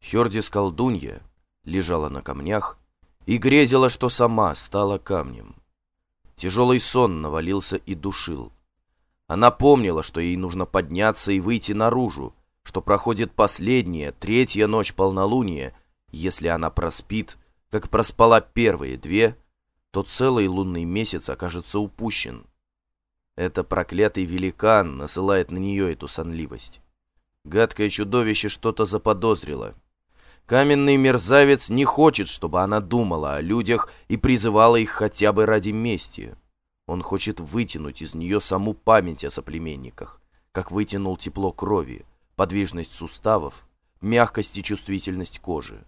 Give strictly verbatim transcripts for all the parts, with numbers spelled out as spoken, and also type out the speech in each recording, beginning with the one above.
Хердис-колдунья лежала на камнях и грезила, что сама стала камнем. Тяжелый сон навалился и душил. Она помнила, что ей нужно подняться и выйти наружу, что проходит последняя, третья ночь полнолуния. Если она проспит, как проспала первые две, то целый лунный месяц окажется упущен. Это проклятый великан насылает на нее эту сонливость. Гадкое чудовище что-то заподозрило. Каменный мерзавец не хочет, чтобы она думала о людях и призывала их хотя бы ради мести. Он хочет вытянуть из нее саму память о соплеменниках, как вытянул тепло крови, подвижность суставов, мягкость и чувствительность кожи.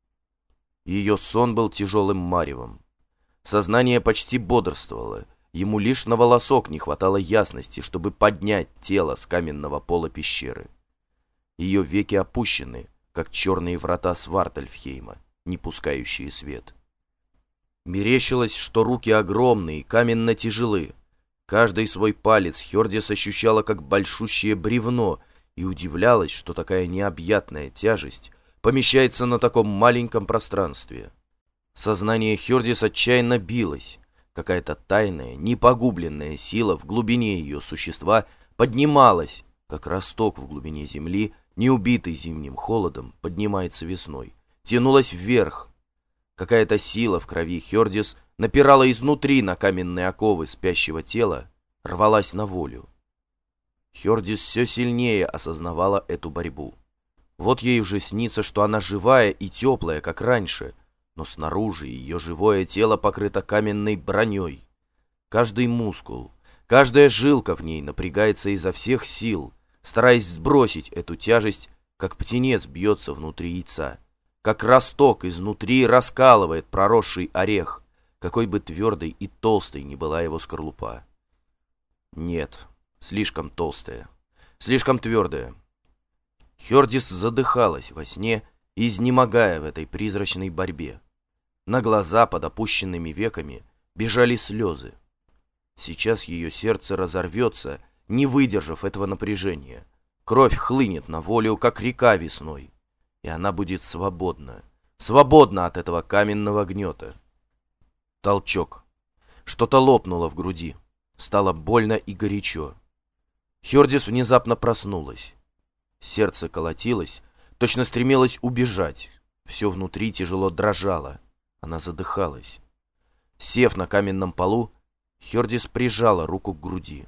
Ее сон был тяжелым маревом. Сознание почти бодрствовало. Ему лишь на волосок не хватало ясности, чтобы поднять тело с каменного пола пещеры. Ее веки опущены, как черные врата Свартальфхейма, не пускающие свет. Мерещилось, что руки огромные, каменно тяжелы. Каждый свой палец Хердис ощущала как большущее бревно и удивлялась, что такая необъятная тяжесть помещается на таком маленьком пространстве. Сознание Хердис отчаянно билось. Какая-то тайная, непогубленная сила в глубине ее существа поднималась, как росток в глубине земли, не убитый зимним холодом, поднимается весной, тянулась вверх. Какая-то сила в крови Хердис напирала изнутри на каменные оковы спящего тела, рвалась на волю. Хердис все сильнее осознавала эту борьбу. Вот ей уже снится, что она живая и теплая, как раньше, но снаружи ее живое тело покрыто каменной броней. Каждый мускул, каждая жилка в ней напрягается изо всех сил, стараясь сбросить эту тяжесть, как птенец бьется внутри яйца, как росток изнутри раскалывает проросший орех, какой бы твердой и толстой ни была его скорлупа. Нет, слишком толстая, слишком твердая. Хердис задыхалась во сне, изнемогая в этой призрачной борьбе. На глаза под опущенными веками бежали слезы. Сейчас ее сердце разорвется, не выдержав этого напряжения. Кровь хлынет на волю, как река весной, и она будет свободна, свободна от этого каменного гнета. Толчок. Что-то лопнуло в груди. Стало больно и горячо. Хердис внезапно проснулась. Сердце колотилось, точно стремилось убежать. Все внутри тяжело дрожало. Она задыхалась. Сев на каменном полу, Хердис прижала руку к груди.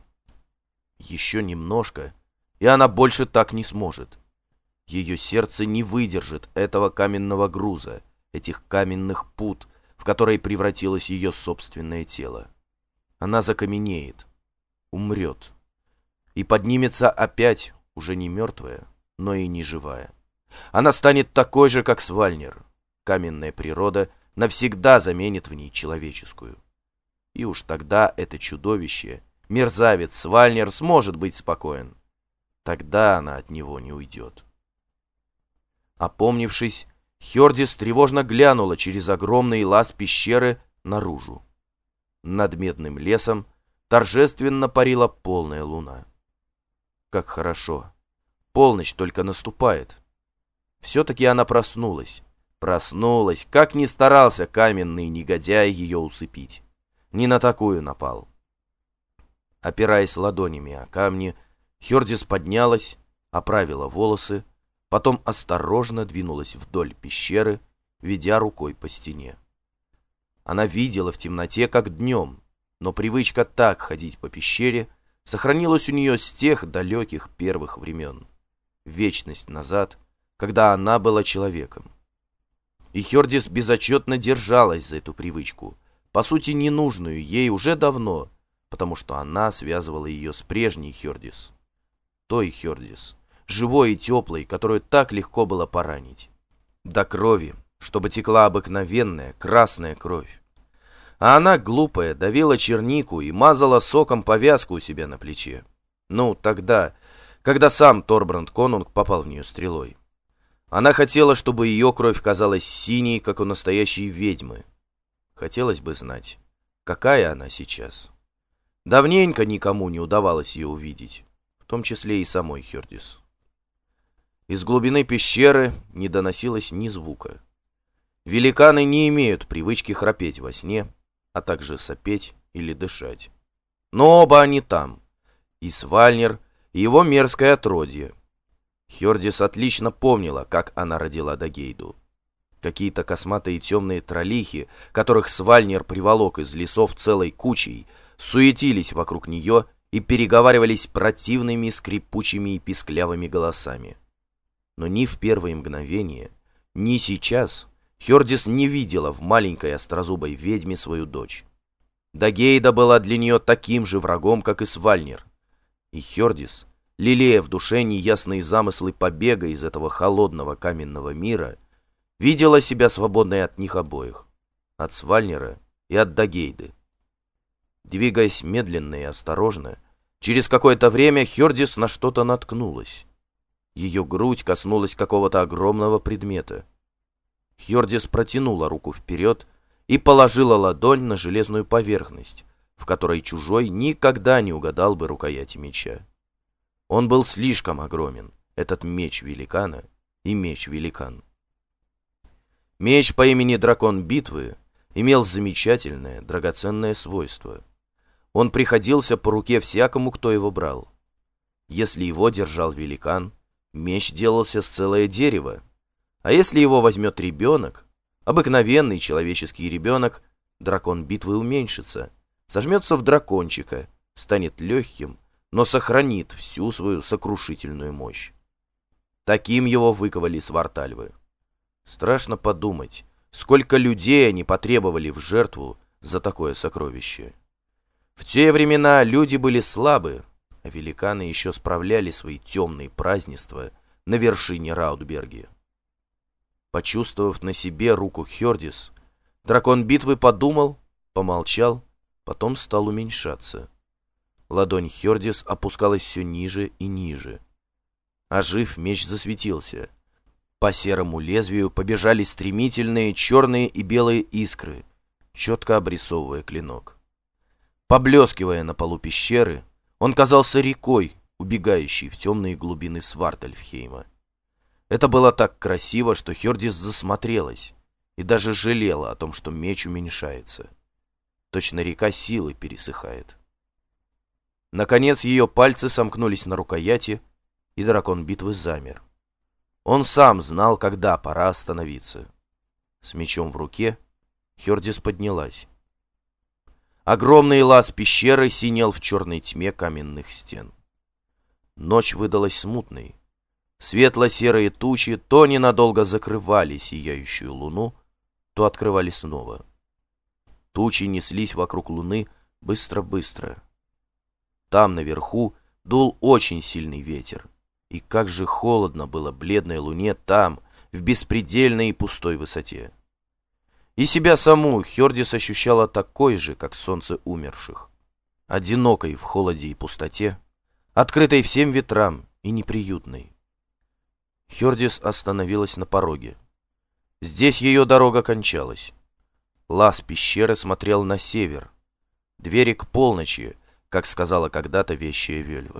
Еще немножко, и она больше так не сможет. Ее сердце не выдержит этого каменного груза, этих каменных пут, в которые превратилось ее собственное тело. Она закаменеет, умрет, и поднимется опять, уже не мертвая, но и не живая. Она станет такой же, как Свальнир. Каменная природа навсегда заменит в ней человеческую. И уж тогда это чудовище, мерзавец Свальнир, сможет быть спокоен. Тогда она от него не уйдет. Опомнившись, Хердис тревожно глянула через огромный лаз пещеры наружу. Над медным лесом торжественно парила полная луна. Как хорошо! Полночь только наступает. Все-таки она проснулась. Проснулась, как ни старался каменный негодяй ее усыпить. Не на такую напал. Опираясь ладонями о камни, Хердис поднялась, оправила волосы, потом осторожно двинулась вдоль пещеры, ведя рукой по стене. Она видела в темноте, как днем, но привычка так ходить по пещере сохранилась у нее с тех далеких первых времен. Вечность назад, когда она была человеком. И Хердис безотчетно держалась за эту привычку, по сути ненужную ей уже давно, потому что она связывала ее с прежней Хердис. Той Хердис, живой и теплой, которую так легко было поранить. До крови, чтобы текла обыкновенная красная кровь. А она, глупая, давила чернику и мазала соком повязку у себя на плече. Ну, тогда, когда сам Торбранд Конунг попал в нее стрелой. Она хотела, чтобы ее кровь казалась синей, как у настоящей ведьмы. Хотелось бы знать, какая она сейчас. Давненько никому не удавалось ее увидеть, в том числе и самой Хердис. Из глубины пещеры не доносилось ни звука. Великаны не имеют привычки храпеть во сне, а также сопеть или дышать. Но оба они там, и Свальнир, и его мерзкое отродье. Хёрдис отлично помнила, как она родила Дагейду. Какие-то косматые темные троллихи, которых Свальнир приволок из лесов целой кучей, суетились вокруг нее и переговаривались противными, скрипучими и писклявыми голосами. Но ни в первые мгновения, ни сейчас Хёрдис не видела в маленькой острозубой ведьме свою дочь. Дагейда была для нее таким же врагом, как и Свальнир. И Хёрдис, лелея в душе неясные замыслы побега из этого холодного каменного мира, видела себя свободной от них обоих, от Свальнира и от Дагейды. Двигаясь медленно и осторожно, через какое-то время Хёрдис на что-то наткнулась. Ее грудь коснулась какого-то огромного предмета. Хёрдис протянула руку вперед и положила ладонь на железную поверхность, в которой чужой никогда не угадал бы рукояти меча. Он был слишком огромен, этот меч великана и меч-великан. Меч по имени Дракон Битвы имел замечательное, драгоценное свойство. Он приходился по руке всякому, кто его брал. Если его держал великан, меч делался с целое дерево, а если его возьмет ребенок, обыкновенный человеческий ребенок, дракон битвы уменьшится, сожмется в дракончика, станет легким, но сохранит всю свою сокрушительную мощь. Таким его выковали свартальвы. Страшно подумать, сколько людей они потребовали в жертву за такое сокровище. В те времена люди были слабы, а великаны еще справляли свои темные празднества на вершине Раутберги. Почувствовав на себе руку Хёрдис, дракон битвы подумал, помолчал, потом стал уменьшаться. Ладонь Хёрдис опускалась все ниже и ниже. Ожив, меч засветился. По серому лезвию побежали стремительные черные и белые искры, четко обрисовывая клинок. Поблескивая на полу пещеры, он казался рекой, убегающей в темные глубины Свартальфхейма. Это было так красиво, что Хёрдис засмотрелась и даже жалела о том, что меч уменьшается. Точно река силы пересыхает. Наконец ее пальцы сомкнулись на рукояти, и дракон битвы замер. Он сам знал, когда пора остановиться. С мечом в руке Хёрдис поднялась. Огромный лаз пещеры синел в черной тьме каменных стен. Ночь выдалась смутной. Светло-серые тучи то ненадолго закрывали сияющую луну, то открывали снова. Тучи неслись вокруг луны быстро-быстро. Там, наверху, дул очень сильный ветер. И как же холодно было бледной луне там, в беспредельной и пустой высоте. И себя саму Хёрдис ощущала такой же, как солнце умерших. Одинокой в холоде и пустоте, открытой всем ветрам и неприютной. Хёрдис остановилась на пороге. Здесь ее дорога кончалась. Лаз пещеры смотрел на север. Двери к полночи, как сказала когда-то вещая Вельва.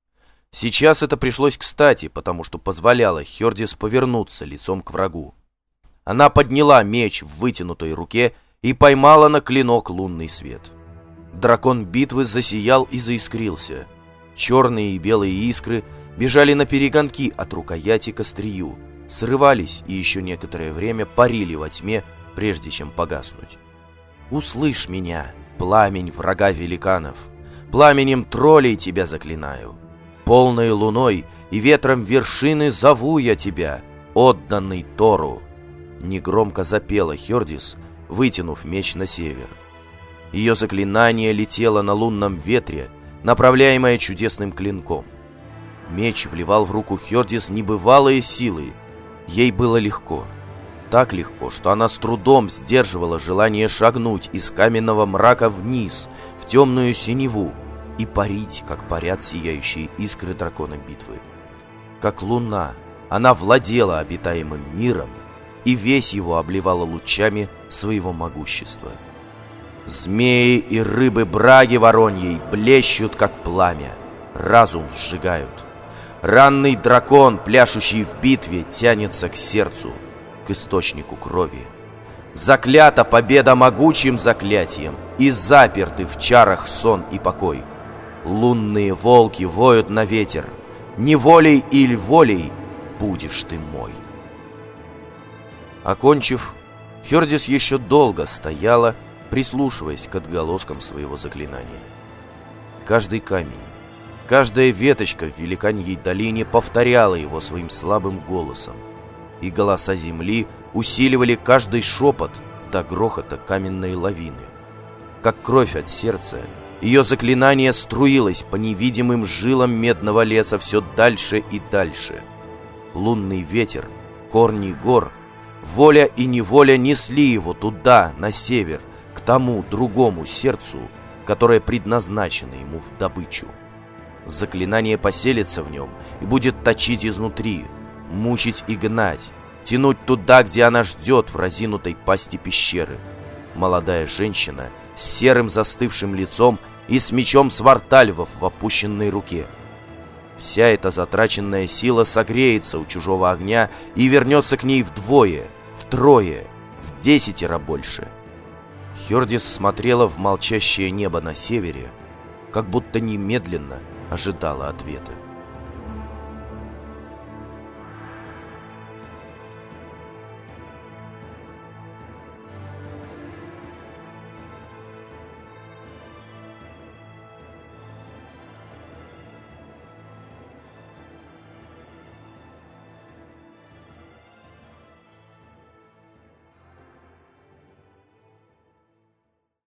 Сейчас это пришлось кстати, потому что позволяло Хёрдис повернуться лицом к врагу. Она подняла меч в вытянутой руке и поймала на клинок лунный свет. Дракон битвы засиял и заискрился. Черные и белые искры бежали наперегонки от рукояти к острию, срывались и еще некоторое время парили во тьме, прежде чем погаснуть. «Услышь меня, пламень врага великанов! Пламенем троллей тебя заклинаю! Полной луной и ветром вершины зову я тебя, отданный Тору!» Негромко запела Хёрдис, вытянув меч на север. Ее заклинание летело на лунном ветре, направляемое чудесным клинком. Меч вливал в руку Хёрдис небывалые силы. Ей было легко. Так легко, что она с трудом сдерживала желание шагнуть из каменного мрака вниз, в темную синеву, и парить, как парят сияющие искры дракона битвы. Как луна, она владела обитаемым миром, и весь его обливала лучами своего могущества. Змеи и рыбы браги вороньей блещут, как пламя, разум сжигают. ранный дракон, пляшущий в битве, тянется к сердцу, к источнику крови. Заклята победа могучим заклятием, и заперты в чарах сон и покой. Лунные волки воют на ветер, неволей или волей будешь ты мой. Окончив, Хердис еще долго стояла, прислушиваясь к отголоскам своего заклинания. Каждый камень, каждая веточка в великаньей долине повторяла его своим слабым голосом, и голоса земли усиливали каждый шепот до грохота каменной лавины. Как кровь от сердца, ее заклинание струилось по невидимым жилам медного леса все дальше и дальше. Лунный ветер, корни гор, воля и неволя несли его туда, на север, к тому другому сердцу, которое предназначено ему в добычу. Заклинание поселится в нем и будет точить изнутри, мучить и гнать, тянуть туда, где она ждет, в разинутой пасти пещеры. Молодая женщина с серым застывшим лицом и с мечом свартальвов в опущенной руке. Вся эта затраченная сила согреется у чужого огня и вернется к ней вдвое, втрое, в десятеро больше. Хердис смотрела в молчащее небо на севере, как будто немедленно ожидала ответа.